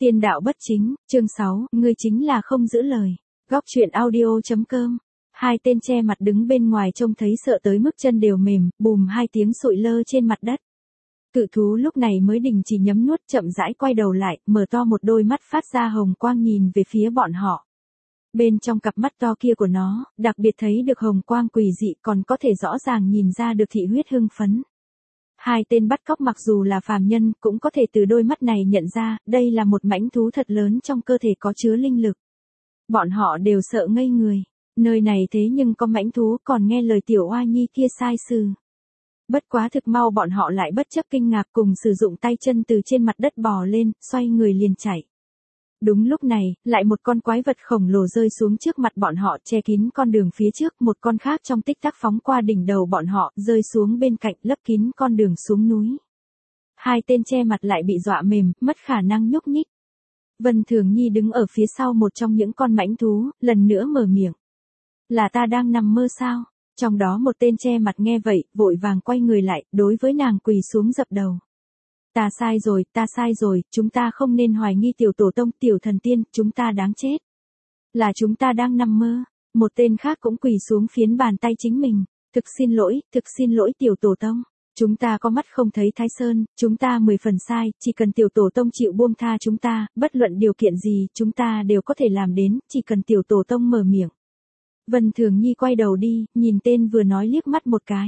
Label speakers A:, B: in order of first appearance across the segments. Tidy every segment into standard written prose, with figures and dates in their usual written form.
A: Tiên đạo bất chính, chương 6, ngươi chính là không giữ lời. Góc truyện audio.com. Hai tên che mặt đứng bên ngoài trông thấy sợ tới mức chân đều mềm, bùm hai tiếng sụi lơ trên mặt đất. Cự thú lúc này mới đình chỉ nhấm nuốt, chậm rãi quay đầu lại, mở to một đôi mắt phát ra hồng quang nhìn về phía bọn họ. Bên trong cặp mắt to kia của nó, đặc biệt thấy được hồng quang quỷ dị, còn có thể rõ ràng nhìn ra được thị huyết hưng phấn. Hai tên bắt cóc mặc dù là phàm nhân, cũng có thể từ đôi mắt này nhận ra, đây là một mãnh thú thật lớn trong cơ thể có chứa linh lực. Bọn họ đều sợ ngây người. Nơi này thế nhưng có mãnh thú, còn nghe lời tiểu oa nhi kia sai sử. Bất quá thực mau bọn họ lại bất chấp kinh ngạc cùng sử dụng tay chân từ trên mặt đất bò lên, xoay người liền chạy. Đúng lúc này, lại một con quái vật khổng lồ rơi xuống trước mặt bọn họ, che kín con đường phía trước, một con khác trong tích tắc phóng qua đỉnh đầu bọn họ, rơi xuống bên cạnh, lấp kín con đường xuống núi. Hai tên che mặt lại bị dọa mềm, mất khả năng nhúc nhích. Vân Thường Nhi đứng ở phía sau một trong những con mãnh thú, lần nữa mở miệng. Là ta đang nằm mơ sao? Trong đó một tên che mặt nghe vậy, vội vàng quay người lại, đối với nàng quỳ xuống dập đầu. Ta sai rồi, chúng ta không nên hoài nghi tiểu tổ tông, tiểu thần tiên, chúng ta đáng chết. Là chúng ta đang nằm mơ. Một tên khác cũng quỳ xuống phiến bàn tay chính mình. Thực xin lỗi tiểu tổ tông. Chúng ta có mắt không thấy Thái Sơn, chúng ta 10 phần sai, chỉ cần tiểu tổ tông chịu buông tha chúng ta, bất luận điều kiện gì, chúng ta đều có thể làm đến, chỉ cần tiểu tổ tông mở miệng. Vân Thường Nhi quay đầu đi, nhìn tên vừa nói liếc mắt một cái.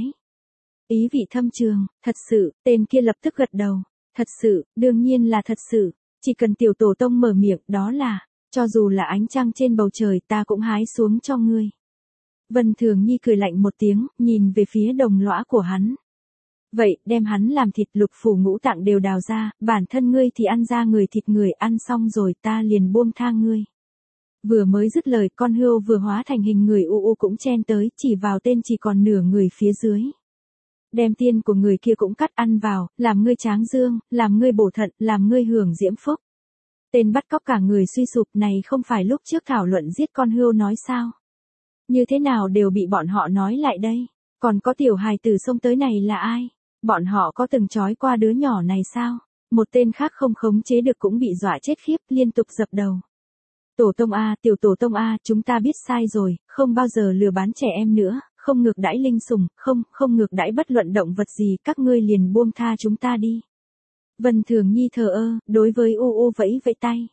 A: Ý vị thâm trường, thật sự, tên kia lập tức gật đầu. Thật sự, đương nhiên là thật sự, chỉ cần tiểu tổ tông mở miệng, đó là, cho dù là ánh trăng trên bầu trời ta cũng hái xuống cho ngươi. Vân Thường Nhi cười lạnh một tiếng, nhìn về phía đồng lõa của hắn. Vậy, đem hắn làm thịt, lục phủ ngũ tạng đều đào ra, bản thân ngươi thì ăn ra người thịt người, ăn xong rồi ta liền buông tha ngươi. Vừa mới dứt lời, con hươu vừa hóa thành hình người u cũng chen tới, chỉ vào tên chỉ còn nửa người phía dưới. Đem tiên của người kia cũng cắt ăn vào, làm ngươi tráng dương, làm ngươi bổ thận, làm ngươi hưởng diễm phúc. Tên bắt cóc cả người suy sụp này không phải lúc trước thảo luận giết con hươu nói sao? Như thế nào đều bị bọn họ nói lại đây? Còn có tiểu hài tử xông tới này là ai? Bọn họ có từng trói qua đứa nhỏ này sao? Một tên khác không khống chế được cũng bị dọa chết khiếp, liên tục dập đầu. Tổ tông A, tiểu tổ tông A, chúng ta biết sai rồi, không bao giờ lừa bán trẻ em nữa. Không ngược đãi linh sủng, không ngược đãi bất luận động vật gì, các ngươi liền buông tha chúng ta đi. Vân Thường Nhi thờ ơ, đối với U vẫy vẫy tay.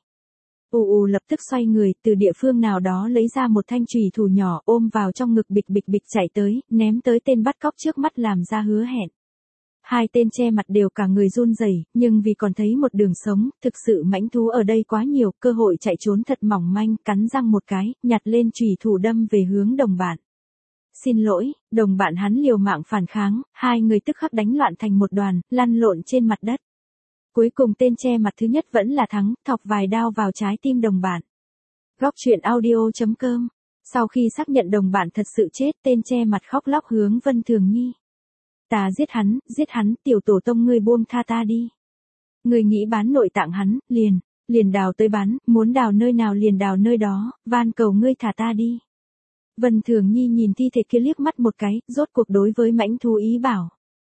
A: U lập tức xoay người, từ địa phương nào đó lấy ra một thanh chùy thủ nhỏ, ôm vào trong ngực, bịch chạy tới, ném tới tên bắt cóc trước mắt làm ra hứa hẹn. Hai tên che mặt đều cả người run rẩy, nhưng vì còn thấy một đường sống, thực sự mãnh thú ở đây quá nhiều, cơ hội chạy trốn thật mỏng manh, cắn răng một cái, nhặt lên chùy thủ đâm về hướng đồng bạn. Xin lỗi, đồng bạn hắn liều mạng phản kháng, hai người tức khắc đánh loạn thành một đoàn, lăn lộn trên mặt đất. Cuối cùng tên che mặt thứ nhất vẫn là thắng, thọc vài đao vào trái tim đồng bạn. Góc truyện audio.com. Sau khi xác nhận đồng bạn thật sự chết, tên che mặt khóc lóc hướng Vân Thường Nhi. Ta giết hắn, tiểu tổ tông ngươi buông tha ta đi. Ngươi nghĩ bán nội tạng hắn, liền đào tới bán, muốn đào nơi nào liền đào nơi đó, van cầu ngươi thả ta đi. Vân Thường Nhi nhìn thi thể kia liếc mắt một cái, rốt cuộc đối với mãnh thú ý bảo.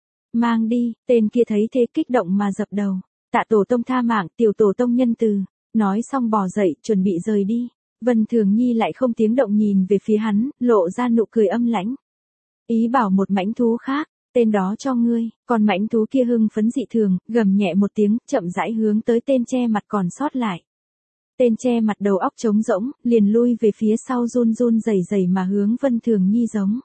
A: Mang đi, tên kia thấy thế kích động mà dập đầu. Tạ tổ tông tha mạng, tiểu tổ tông nhân từ. Nói xong bò dậy, chuẩn bị rời đi. Vân Thường Nhi lại không tiếng động nhìn về phía hắn, lộ ra nụ cười âm lãnh. Ý bảo một mãnh thú khác, tên đó cho ngươi. Còn mãnh thú kia hưng phấn dị thường, gầm nhẹ một tiếng, chậm rãi hướng tới tên che mặt còn sót lại. Tên che mặt đầu óc trống rỗng, liền lui về phía sau run rẩy mà hướng Vân Thường Nhi giống.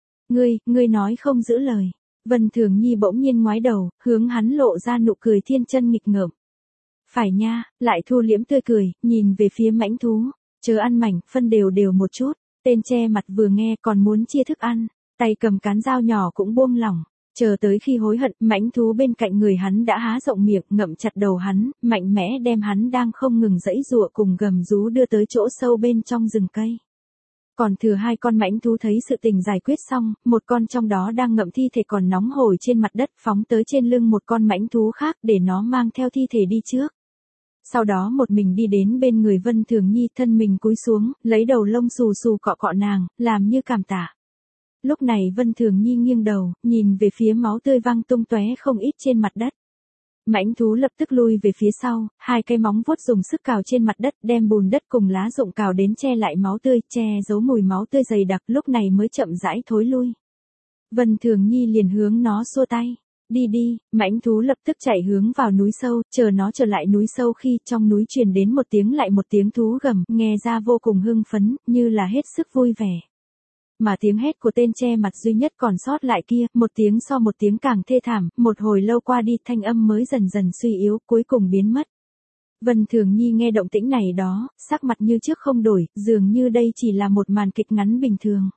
A: Ngươi nói không giữ lời. Vân Thường Nhi bỗng nhiên ngoái đầu, hướng hắn lộ ra nụ cười thiên chân nghịch ngợm. Phải nha, lại thu liễm tươi cười, nhìn về phía mãnh thú. Chớ ăn mảnh, phân đều một chút. Tên che mặt vừa nghe còn muốn chia thức ăn, tay cầm cán dao nhỏ cũng buông lỏng. Chờ tới khi hối hận, mãnh thú bên cạnh người hắn đã há rộng miệng, ngậm chặt đầu hắn, mạnh mẽ đem hắn đang không ngừng giãy giụa cùng gầm rú đưa tới chỗ sâu bên trong rừng cây. Còn thừa hai con mãnh thú thấy sự tình giải quyết xong, một con trong đó đang ngậm thi thể còn nóng hổi trên mặt đất, phóng tới trên lưng một con mãnh thú khác để nó mang theo thi thể đi trước. Sau đó một mình đi đến bên người Vân Thường Nhi, thân mình cúi xuống, lấy đầu lông xù xù cọ nàng, làm như cảm tạ. Lúc này Vân Thường Nhi nghiêng đầu, nhìn về phía máu tươi văng tung tóe không ít trên mặt đất. Mãnh thú lập tức lui về phía sau, hai cái móng vuốt dùng sức cào trên mặt đất, đem bùn đất cùng lá rụng cào đến che lại máu tươi, che giấu mùi máu tươi dày đặc, lúc này mới chậm rãi thối lui. Vân Thường Nhi liền hướng nó xua tay. Đi đi, mãnh thú lập tức chạy hướng vào núi sâu, chờ nó trở lại núi sâu khi trong núi truyền đến một tiếng lại một tiếng thú gầm, nghe ra vô cùng hưng phấn, như là hết sức vui vẻ. Mà tiếng hét của tên che mặt duy nhất còn sót lại kia, một tiếng so một tiếng càng thê thảm, một hồi lâu qua đi thanh âm mới dần dần suy yếu, cuối cùng biến mất. Vân Thường Nhi nghe động tĩnh này đó, sắc mặt như trước không đổi, dường như đây chỉ là một màn kịch ngắn bình thường.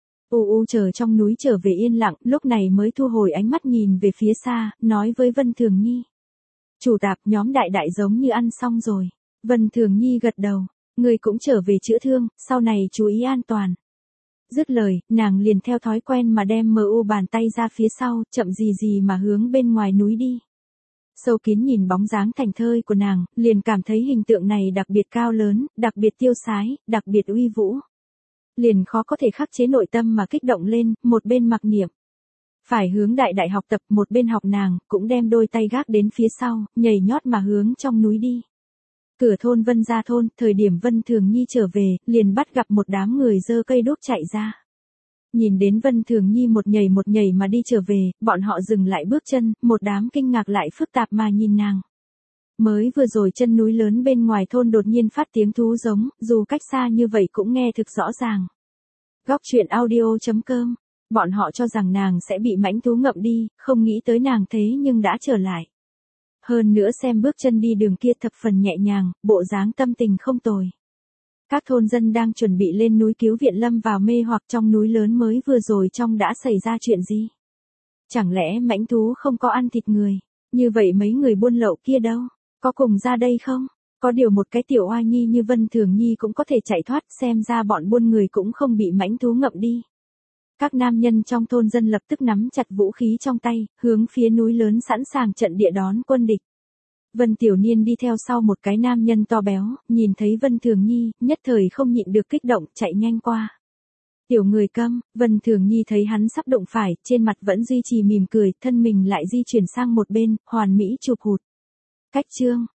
A: Chờ trong núi trở về yên lặng, lúc này mới thu hồi ánh mắt nhìn về phía xa, nói với Vân Thường Nhi. Chủ tạp, nhóm đại đại giống như ăn xong rồi. Vân Thường Nhi gật đầu, người cũng trở về chữa thương, sau này chú ý an toàn. Dứt lời, nàng liền theo thói quen mà đem bàn tay ra phía sau, chậm gì mà hướng bên ngoài núi đi. Sâu Kín nhìn bóng dáng thành thơi của nàng, liền cảm thấy hình tượng này đặc biệt cao lớn, đặc biệt tiêu sái, đặc biệt uy vũ. Liền khó có thể khắc chế nội tâm mà kích động lên, một bên mặc niệm. Phải hướng đại đại học tập, một bên học nàng, cũng đem đôi tay gác đến phía sau, nhảy nhót mà hướng trong núi đi. Cửa thôn Vân Gia thôn, thời điểm Vân Thường Nhi trở về, liền bắt gặp một đám người giơ cây đuốc chạy ra. Nhìn đến Vân Thường Nhi một nhảy mà đi trở về, bọn họ dừng lại bước chân, một đám kinh ngạc lại phức tạp mà nhìn nàng. Mới vừa rồi chân núi lớn bên ngoài thôn đột nhiên phát tiếng thú giống, dù cách xa như vậy cũng nghe thực rõ ràng. Góc truyện audio.com, bọn họ cho rằng nàng sẽ bị mãnh thú ngậm đi, không nghĩ tới nàng thế nhưng đã trở lại. Hơn nữa xem bước chân đi đường kia thập phần nhẹ nhàng, bộ dáng tâm tình không tồi. Các thôn dân đang chuẩn bị lên núi cứu viện lâm vào mê hoặc trong núi lớn mới vừa rồi trong đã xảy ra chuyện gì. Chẳng lẽ mãnh thú không có ăn thịt người, như vậy mấy người buôn lậu kia đâu, có cùng ra đây không? Có điều một cái tiểu oa nhi như Vân Thường Nhi cũng có thể chạy thoát, xem ra bọn buôn người cũng không bị mãnh thú ngậm đi. Các nam nhân trong thôn dân lập tức nắm chặt vũ khí trong tay, hướng phía núi lớn sẵn sàng trận địa đón quân địch. Vân Tiểu Niên đi theo sau một cái nam nhân to béo, nhìn thấy Vân Thường Nhi, nhất thời không nhịn được kích động, chạy nhanh qua. Tiểu người câm, Vân Thường Nhi thấy hắn sắp đụng phải, trên mặt vẫn duy trì mỉm cười, thân mình lại di chuyển sang một bên, hoàn mỹ chụp hụt. Cách chương